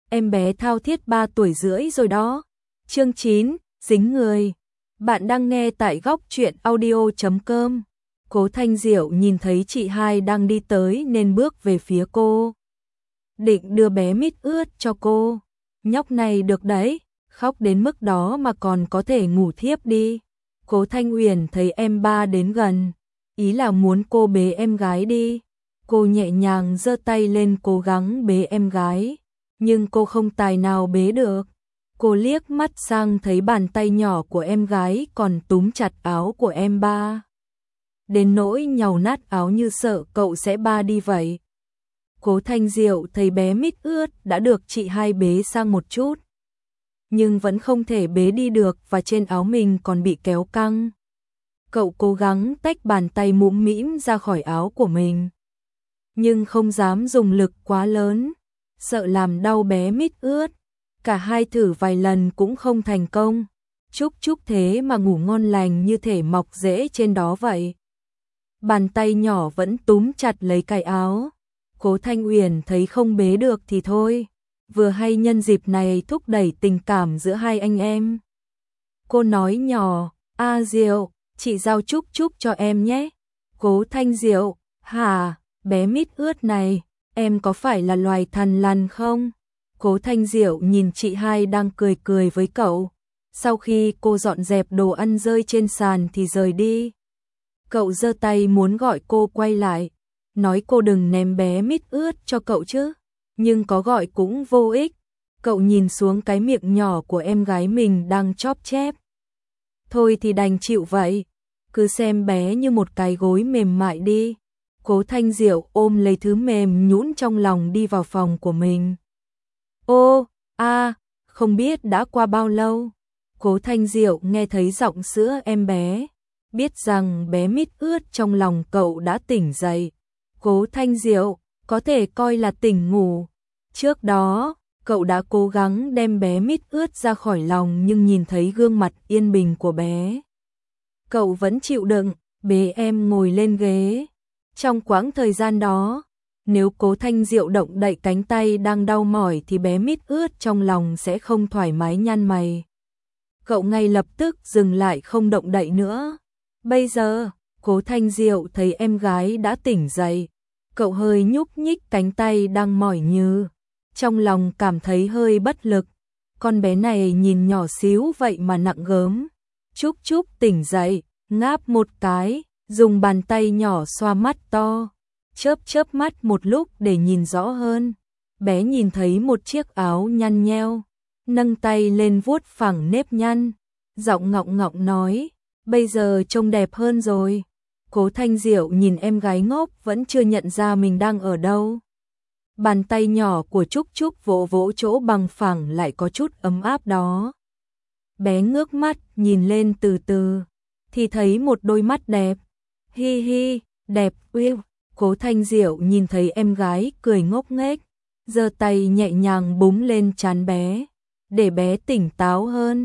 em bé thao thiết 3 tuổi rưỡi rồi đó. Chương 9, dính người. Bạn đang nghe tại góc truyện audio.com. Cố Thanh Diệu nhìn thấy chị hai đang đi tới nên bước về phía cô. Định đưa bé mít ướt cho cô. Nhóc này được đấy, khóc đến mức đó mà còn có thể ngủ thiếp đi. Cố Thanh Uyển thấy em ba đến gần, ý là muốn cô bế em gái đi. Cô nhẹ nhàng giơ tay lên cố gắng bế em gái, nhưng cô không tài nào bế được. Cô liếc mắt sang thấy bàn tay nhỏ của em gái còn túm chặt áo của em ba, đến nỗi nhàu nát áo như sợ cậu sẽ ba đi vậy. Cố Thanh Diệu thấy bé mít ướt đã được chị hai bế sang một chút, nhưng vẫn không thể bế đi được và trên áo mình còn bị kéo căng. Cậu cố gắng tách bàn tay mũm mĩm ra khỏi áo của mình, nhưng không dám dùng lực quá lớn, sợ làm đau bé mít ướt. Cả hai thử vài lần cũng không thành công. Chúc thế mà ngủ ngon lành như thể mọc rễ trên đó vậy. Bàn tay nhỏ vẫn túm chặt lấy cái áo. Cố Thanh Uyển thấy không bế được thì thôi, vừa hay nhân dịp này thúc đẩy tình cảm giữa hai anh em. Cô nói nhỏ, Diệu, chị giao chúc cho em nhé. Cố Thanh Diệu, hả, bé mít ướt này, em có phải là loài thằn lằn không? Cố Thanh Diệu nhìn chị hai đang cười với cậu. Sau khi cô dọn dẹp đồ ăn rơi trên sàn thì rời đi. Cậu giơ tay muốn gọi cô quay lại, nói cô đừng ném bé mít ướt cho cậu chứ, nhưng có gọi cũng vô ích. Cậu nhìn xuống cái miệng nhỏ của em gái mình đang chóp chép. Thôi thì đành chịu vậy, cứ xem bé như một cái gối mềm mại đi. Cố Thanh Diệu ôm lấy thứ mềm nhũn trong lòng đi vào phòng của mình. Không biết đã qua bao lâu. Cố Thanh Diệu nghe thấy giọng sữa em bé, biết rằng bé mít ướt trong lòng cậu đã tỉnh dậy. Cố Thanh Diệu có thể coi là tỉnh ngủ. Trước đó, cậu đã cố gắng đem bé mít ướt ra khỏi lòng nhưng nhìn thấy gương mặt yên bình của bé, cậu vẫn chịu đựng, bế em ngồi lên ghế. Trong quãng thời gian đó, nếu Cố Thanh Diệu động đậy cánh tay đang đau mỏi thì bé mít ướt trong lòng sẽ không thoải mái nhăn mày. Cậu ngay lập tức dừng lại không động đậy nữa. Bây giờ, Cố Thanh Diệu thấy em gái đã tỉnh dậy. Cậu hơi nhúc nhích cánh tay đang mỏi như. Trong lòng cảm thấy hơi bất lực. Con bé này nhìn nhỏ xíu vậy mà nặng gớm. Chúc tỉnh dậy, ngáp một cái, dùng bàn tay nhỏ xoa mắt to. Chớp mắt một lúc để nhìn rõ hơn. Bé nhìn thấy một chiếc áo nhăn nheo, nâng tay lên vuốt phẳng nếp nhăn, giọng ngọng nói, bây giờ trông đẹp hơn rồi. Cố Thanh Diệu nhìn em gái ngốc vẫn chưa nhận ra mình đang ở đâu. Bàn tay nhỏ của Chúc vỗ chỗ bằng phẳng lại có chút ấm áp đó. Bé ngước mắt nhìn lên từ từ, thì thấy một đôi mắt đẹp. Hi, đẹp uyêu. Cố Thanh Diệu nhìn thấy em gái cười ngốc nghếch, giơ tay nhẹ nhàng búng lên trán bé, để bé tỉnh táo hơn.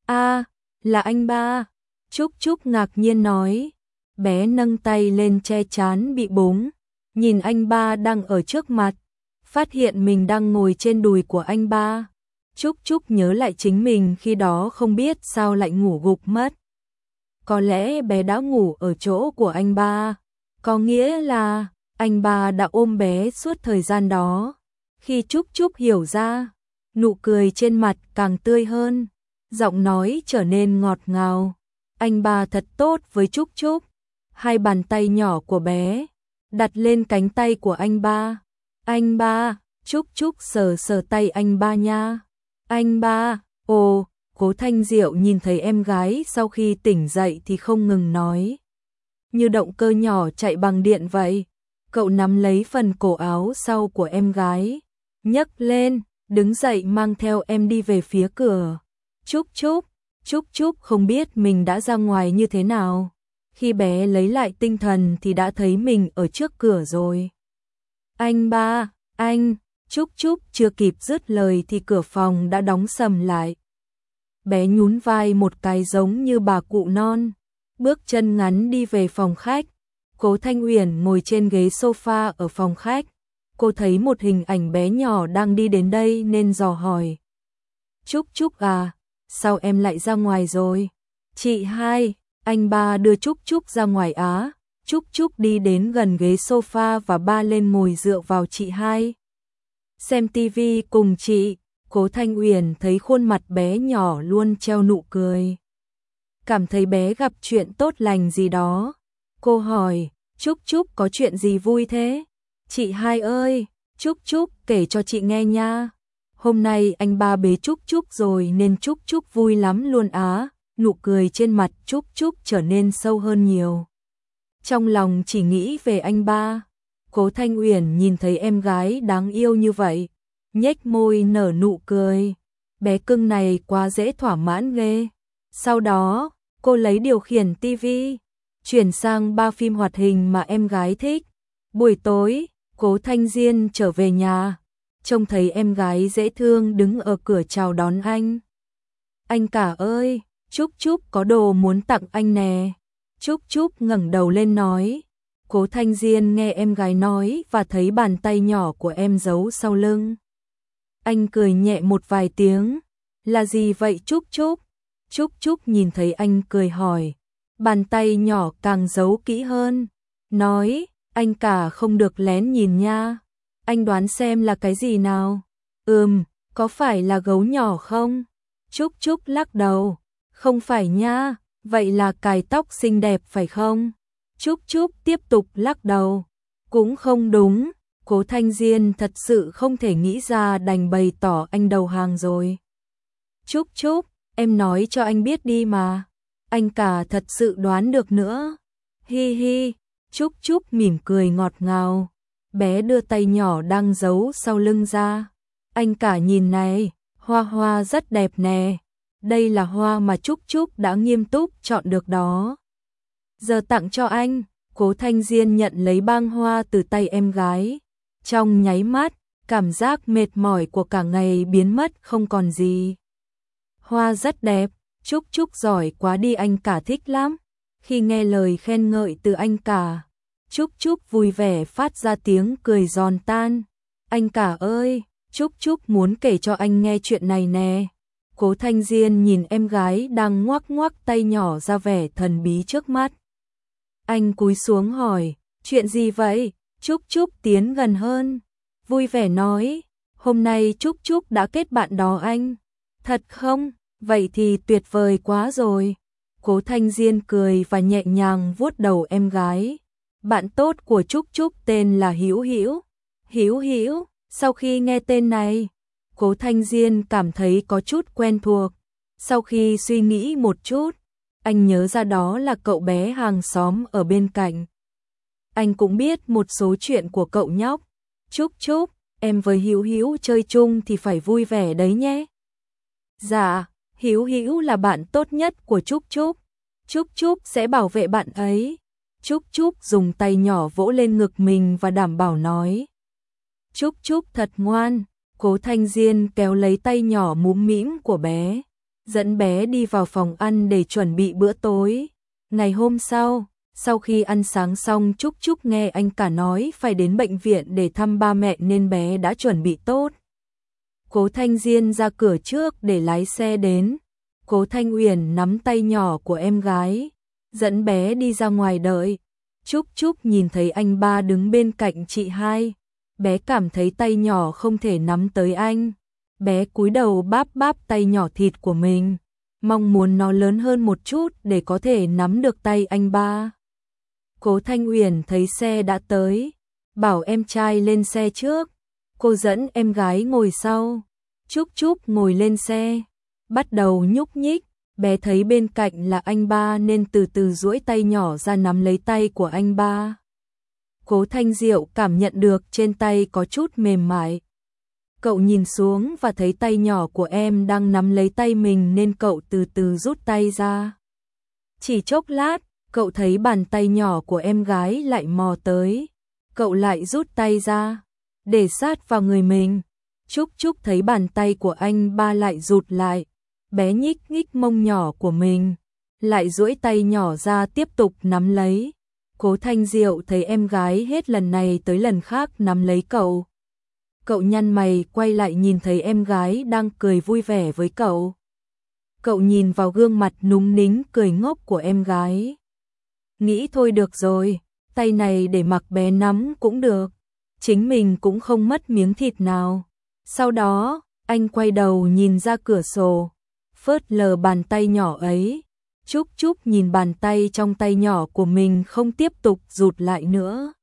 Là anh ba. Chúc ngạc nhiên nói. Bé nâng tay lên che trán bị búng, nhìn anh ba đang ở trước mặt, phát hiện mình đang ngồi trên đùi của anh ba. Chúc nhớ lại chính mình khi đó không biết sao lại ngủ gục mất. Có lẽ bé đã ngủ ở chỗ của anh ba. Có nghĩa là anh ba đã ôm bé suốt thời gian đó. Khi Chúc hiểu ra, nụ cười trên mặt càng tươi hơn, giọng nói trở nên ngọt ngào. Anh ba thật tốt với Chúc. Hai bàn tay nhỏ của bé đặt lên cánh tay của anh ba. Anh ba, Chúc sờ tay anh ba nha. Anh ba, Cố Thanh Diệu nhìn thấy em gái sau khi tỉnh dậy thì không ngừng nói. Như động cơ nhỏ chạy bằng điện vậy. Cậu nắm lấy phần cổ áo sau của em gái, nhấc lên, đứng dậy mang theo em đi về phía cửa. Chúc không biết mình đã ra ngoài như thế nào. Khi bé lấy lại tinh thần thì đã thấy mình ở trước cửa rồi. Anh ba, anh, Chúc chưa kịp dứt lời thì cửa phòng đã đóng sầm lại. Bé nhún vai một cái giống như bà cụ non, bước chân ngắn đi về phòng khách. Cố Thanh Uyển ngồi trên ghế sofa ở phòng khách. cô thấy một hình ảnh bé nhỏ đang đi đến đây nên dò hỏi. Trúc Trúc à, sao em lại ra ngoài rồi? Chị hai, anh ba đưa Trúc Trúc ra ngoài á. Trúc Trúc đi đến gần ghế sofa và ba lên ngồi dựa vào chị hai. Xem tivi cùng chị. Cố Thanh Uyển thấy khuôn mặt bé nhỏ luôn treo nụ cười. Cảm thấy bé gặp chuyện tốt lành gì đó. Cô hỏi, Trúc Trúc có chuyện gì vui thế? Chị hai ơi, Trúc Trúc kể cho chị nghe nha. Hôm nay anh ba bế Trúc Trúc rồi nên Trúc Trúc vui lắm luôn á. Nụ cười trên mặt Trúc Trúc trở nên sâu hơn nhiều. Trong lòng chỉ nghĩ về anh ba. Cố Thanh Uyển nhìn thấy em gái đáng yêu như vậy, nhếch môi nở nụ cười. Bé cưng này quá dễ thỏa mãn ghê. Sau đó, cô lấy điều khiển tivi, chuyển sang 3 phim hoạt hình mà em gái thích. Buổi tối, Cố Thanh Diên trở về nhà, trông thấy em gái dễ thương đứng ở cửa chào đón anh. Anh cả ơi, Trúc Trúc có đồ muốn tặng anh nè. Trúc Trúc ngẩng đầu lên nói. Cố Thanh Diên nghe em gái nói và thấy bàn tay nhỏ của em giấu sau lưng. Anh cười nhẹ một vài tiếng. Là gì vậy Trúc Trúc? Trúc Trúc nhìn thấy anh cười hỏi. Bàn tay nhỏ càng giấu kỹ hơn. Nói, anh cả không được lén nhìn nha. Anh đoán xem là cái gì nào? Có phải là gấu nhỏ không? Trúc Trúc lắc đầu. Không phải nha, vậy là cài tóc xinh đẹp phải không? Trúc Trúc tiếp tục lắc đầu. Cũng không đúng, Cố Thanh Diên thật sự không thể nghĩ ra đành bày tỏ anh đầu hàng rồi. Trúc Trúc, em nói cho anh biết đi mà. Anh cả thật sự đoán được nữa. Hi hi, Trúc Trúc mỉm cười ngọt ngào. Bé đưa tay nhỏ đang giấu sau lưng ra. Anh cả nhìn này, hoa hoa rất đẹp nè. Đây là hoa mà Trúc Trúc đã nghiêm túc chọn được đó. Giờ tặng cho anh. Cố Thanh Diên nhận lấy băng hoa từ tay em gái. Trong nháy mắt, cảm giác mệt mỏi của cả ngày biến mất không còn gì. Hoa rất đẹp, Trúc Trúc giỏi quá đi, anh cả thích lắm. Khi nghe lời khen ngợi từ anh cả, Trúc Trúc vui vẻ phát ra tiếng cười giòn tan. Anh cả ơi, Trúc Trúc muốn kể cho anh nghe chuyện này nè. Cố Thanh Diên nhìn em gái đang ngoắc ngoắc tay nhỏ ra vẻ thần bí trước mắt. Anh cúi xuống hỏi, chuyện gì vậy? Trúc Trúc tiến gần hơn, vui vẻ nói, hôm nay Trúc Trúc đã kết bạn đó anh. Thật không? Vậy thì tuyệt vời quá rồi. Cố Thanh Diên cười và nhẹ nhàng vuốt đầu em gái. Bạn tốt của Trúc Trúc tên là Hữu Hữu. Hữu Hữu, sau khi nghe tên này, Cố Thanh Diên cảm thấy có chút quen thuộc. Sau khi suy nghĩ một chút, anh nhớ ra đó là cậu bé hàng xóm ở bên cạnh. Anh cũng biết một số chuyện của cậu nhóc. Trúc Trúc, em với Hữu Hữu chơi chung thì phải vui vẻ đấy nhé. Dạ, Hữu Hữu là bạn tốt nhất của Trúc Trúc. Trúc Trúc sẽ bảo vệ bạn ấy. Trúc Trúc dùng tay nhỏ vỗ lên ngực mình và đảm bảo nói. Trúc Trúc thật ngoan. Cố Thanh Diên kéo lấy tay nhỏ múm mĩm của bé, dẫn bé đi vào phòng ăn để chuẩn bị bữa tối. Ngày hôm sau khi ăn sáng xong, Trúc Trúc nghe anh cả nói phải đến bệnh viện để thăm ba mẹ nên bé đã chuẩn bị tốt. Cố Thanh Diên ra cửa trước để lái xe đến. Cố Thanh Uyển nắm tay nhỏ của em gái, dẫn bé đi ra ngoài đợi. Trúc Trúc nhìn thấy anh ba đứng bên cạnh chị hai. Bé cảm thấy tay nhỏ không thể nắm tới anh. Bé cúi đầu báp báp tay nhỏ thịt của mình, mong muốn nó lớn hơn một chút để có thể nắm được tay anh ba. Cố Thanh Uyển thấy xe đã tới, bảo em trai lên xe trước. Cô dẫn em gái ngồi sau. Trúc Trúc ngồi lên xe, bắt đầu nhúc nhích. Bé thấy bên cạnh là anh ba nên từ từ duỗi tay nhỏ ra nắm lấy tay của anh ba. Cố Thanh Diệu cảm nhận được trên tay có chút mềm mại. Cậu nhìn xuống và thấy tay nhỏ của em đang nắm lấy tay mình nên cậu từ từ rút tay ra. Chỉ chốc lát, cậu thấy bàn tay nhỏ của em gái lại mò tới. Cậu lại rút tay ra, để sát vào người mình. Trúc Trúc thấy bàn tay của anh ba lại rụt lại. Bé nhích nhích mông nhỏ của mình, lại duỗi tay nhỏ ra tiếp tục nắm lấy. Cố Thanh Diệu thấy em gái hết lần này tới lần khác nắm lấy cậu, Cậu nhăn mày quay lại nhìn thấy em gái đang cười vui vẻ với cậu. Cậu nhìn vào gương mặt núng nính cười ngốc của em gái. Nghĩ thôi được rồi, tay này để mặc bé nắm cũng được, chính mình cũng không mất miếng thịt nào. Sau đó, anh quay đầu nhìn ra cửa sổ, phớt lờ bàn tay nhỏ ấy. Trúc Trúc nhìn bàn tay trong tay nhỏ của mình không tiếp tục rụt lại nữa.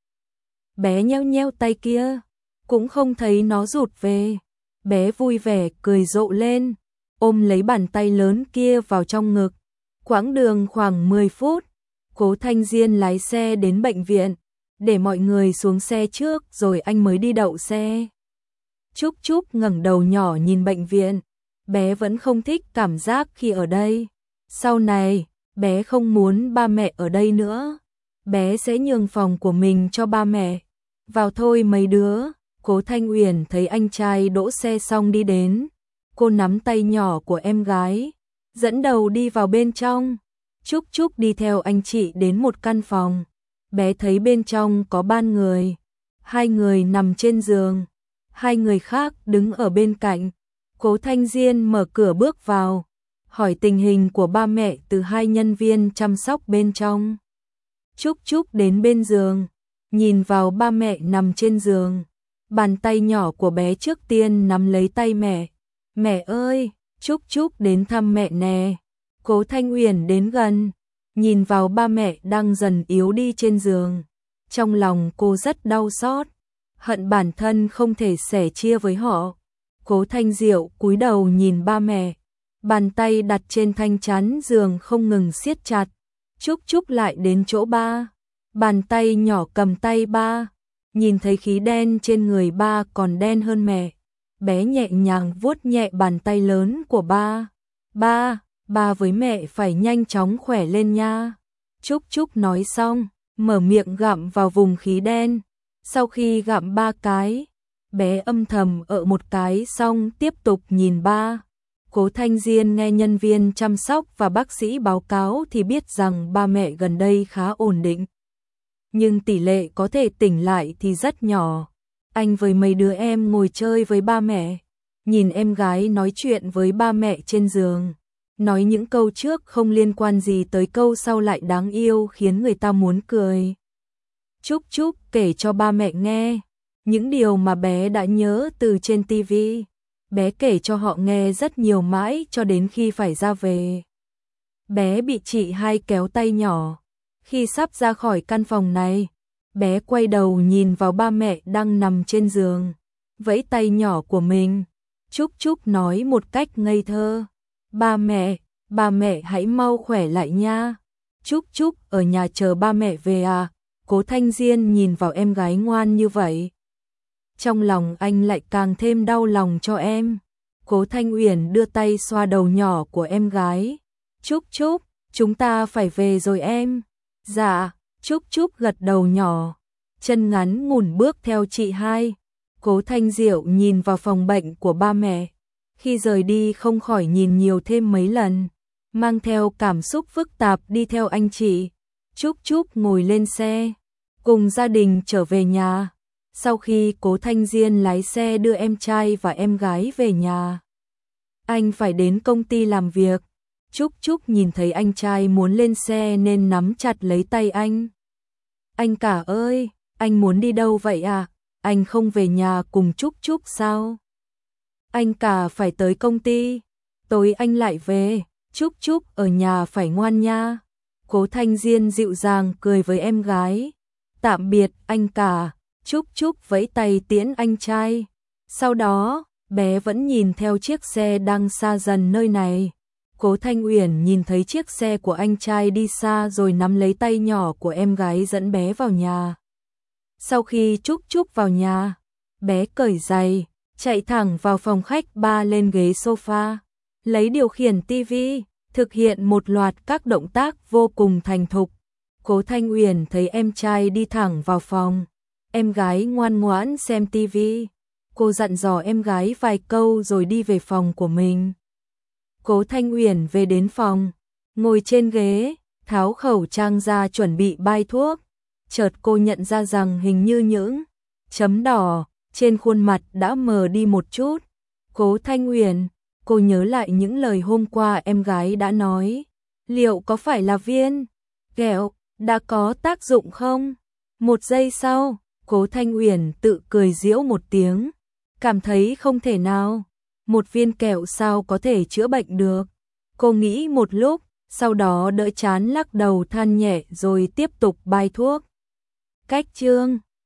Bé nheo nheo tay kia, cũng không thấy nó rụt về. Bé vui vẻ cười rộ lên, ôm lấy bàn tay lớn kia vào trong ngực. Quãng đường khoảng 10 phút, Cố Thanh Diên lái xe đến bệnh viện, để mọi người xuống xe trước rồi anh mới đi đậu xe. Trúc Trúc ngẩng đầu nhỏ nhìn bệnh viện, bé vẫn không thích cảm giác khi ở đây. Sau này, bé không muốn ba mẹ ở đây nữa, bé sẽ nhường phòng của mình cho ba mẹ. Vào thôi mấy đứa. Cố Thanh Uyển thấy anh trai đỗ xe xong đi đến, cô nắm tay nhỏ của em gái, dẫn đầu đi vào bên trong. Trúc Trúc đi theo anh chị đến một căn phòng, bé thấy bên trong có 3 người, 2 người nằm trên giường, 2 người khác đứng ở bên cạnh. Cố Thanh Diên mở cửa bước vào, hỏi tình hình của ba mẹ từ 2 nhân viên chăm sóc bên trong. Trúc Trúc đến bên giường, nhìn vào ba mẹ nằm trên giường. Bàn tay nhỏ của bé trước tiên nắm lấy tay mẹ. Mẹ ơi, Trúc Trúc đến thăm mẹ nè. Cố Thanh Uyển đến gần, nhìn vào ba mẹ đang dần yếu đi trên giường. Trong lòng cô rất đau xót, hận bản thân không thể sẻ chia với họ. Cố Thanh Diệu cúi đầu nhìn ba mẹ, bàn tay đặt trên thanh chắn giường không ngừng siết chặt. Trúc Trúc lại đến chỗ ba, bàn tay nhỏ cầm tay ba. Nhìn thấy khí đen trên người ba còn đen hơn mẹ, bé nhẹ nhàng vuốt nhẹ bàn tay lớn của ba. Ba với mẹ phải nhanh chóng khỏe lên nha. Trúc Trúc nói xong, mở miệng gặm vào vùng khí đen. Sau khi gặm 3 cái, bé âm thầm ợ một cái xong tiếp tục nhìn ba. Cố Thanh Diên nghe nhân viên chăm sóc và bác sĩ báo cáo thì biết rằng ba mẹ gần đây khá ổn định, nhưng tỷ lệ có thể tỉnh lại thì rất nhỏ. Anh với mấy đứa em ngồi chơi với ba mẹ, nhìn em gái nói chuyện với ba mẹ trên giường, nói những câu trước không liên quan gì tới câu sau lại đáng yêu khiến người ta muốn cười. Trúc Trúc kể cho ba mẹ nghe những điều mà bé đã nhớ từ trên tivi. Bé kể cho họ nghe rất nhiều mãi cho đến khi phải ra về. Bé bị chị hai kéo tay nhỏ. Khi sắp ra khỏi căn phòng này, bé quay đầu nhìn vào ba mẹ đang nằm trên giường, vẫy tay nhỏ của mình. Trúc Trúc nói một cách ngây thơ, ba mẹ hãy mau khỏe lại nha. Trúc Trúc ở nhà chờ ba mẹ về à? Cố Thanh Diên nhìn vào em gái ngoan như vậy, trong lòng anh lại càng thêm đau lòng cho em. Cố Thanh Uyển đưa tay xoa đầu nhỏ của em gái. Trúc Trúc, chúng ta phải về rồi em. Dạ, Trúc Trúc gật đầu nhỏ, chân ngắn ngủn bước theo chị hai. Cố Thanh Diệu nhìn vào phòng bệnh của ba mẹ, khi rời đi không khỏi nhìn nhiều thêm mấy lần, mang theo cảm xúc phức tạp đi theo anh chị. Trúc Trúc ngồi lên xe, cùng gia đình trở về nhà. Sau khi Cố Thanh Diên lái xe đưa em trai và em gái về nhà, anh phải đến công ty làm việc. Trúc Trúc nhìn thấy anh trai muốn lên xe nên nắm chặt lấy tay anh. Anh cả ơi, anh muốn đi đâu vậy à? Anh không về nhà cùng Trúc Trúc sao? Anh cả phải tới công ty, tối anh lại về. Trúc Trúc ở nhà phải ngoan nha. Cố Thanh Diên dịu dàng cười với em gái. Tạm biệt anh cả. Trúc Trúc vẫy tay tiễn anh trai. Sau đó, bé vẫn nhìn theo chiếc xe đang xa dần nơi này. Cố Thanh Uyển nhìn thấy chiếc xe của anh trai đi xa rồi nắm lấy tay nhỏ của em gái dẫn bé vào nhà. Sau khi Trúc Trúc vào nhà, bé cởi giày, chạy thẳng vào phòng khách ba lên ghế sofa, lấy điều khiển tivi, thực hiện một loạt các động tác vô cùng thành thục. Cố Thanh Uyển thấy em trai đi thẳng vào phòng, em gái ngoan ngoãn xem tivi. Cô dặn dò em gái vài câu rồi đi về phòng của mình. Cố Thanh Uyển về đến phòng, ngồi trên ghế, tháo khẩu trang ra chuẩn bị bay thuốc. Chợt cô nhận ra rằng hình như những chấm đỏ trên khuôn mặt đã mờ đi một chút. Cố Thanh Uyển, cô nhớ lại những lời hôm qua em gái đã nói. Liệu có phải là viên kẹo đã có tác dụng không? Một giây sau, Cố Thanh Uyển tự cười giễu một tiếng, cảm thấy không thể nào. Một viên kẹo sao có thể chữa bệnh được? Cô nghĩ một lúc, sau đó đỡ chán lắc đầu than nhẹ rồi tiếp tục bài thuốc. Cách chương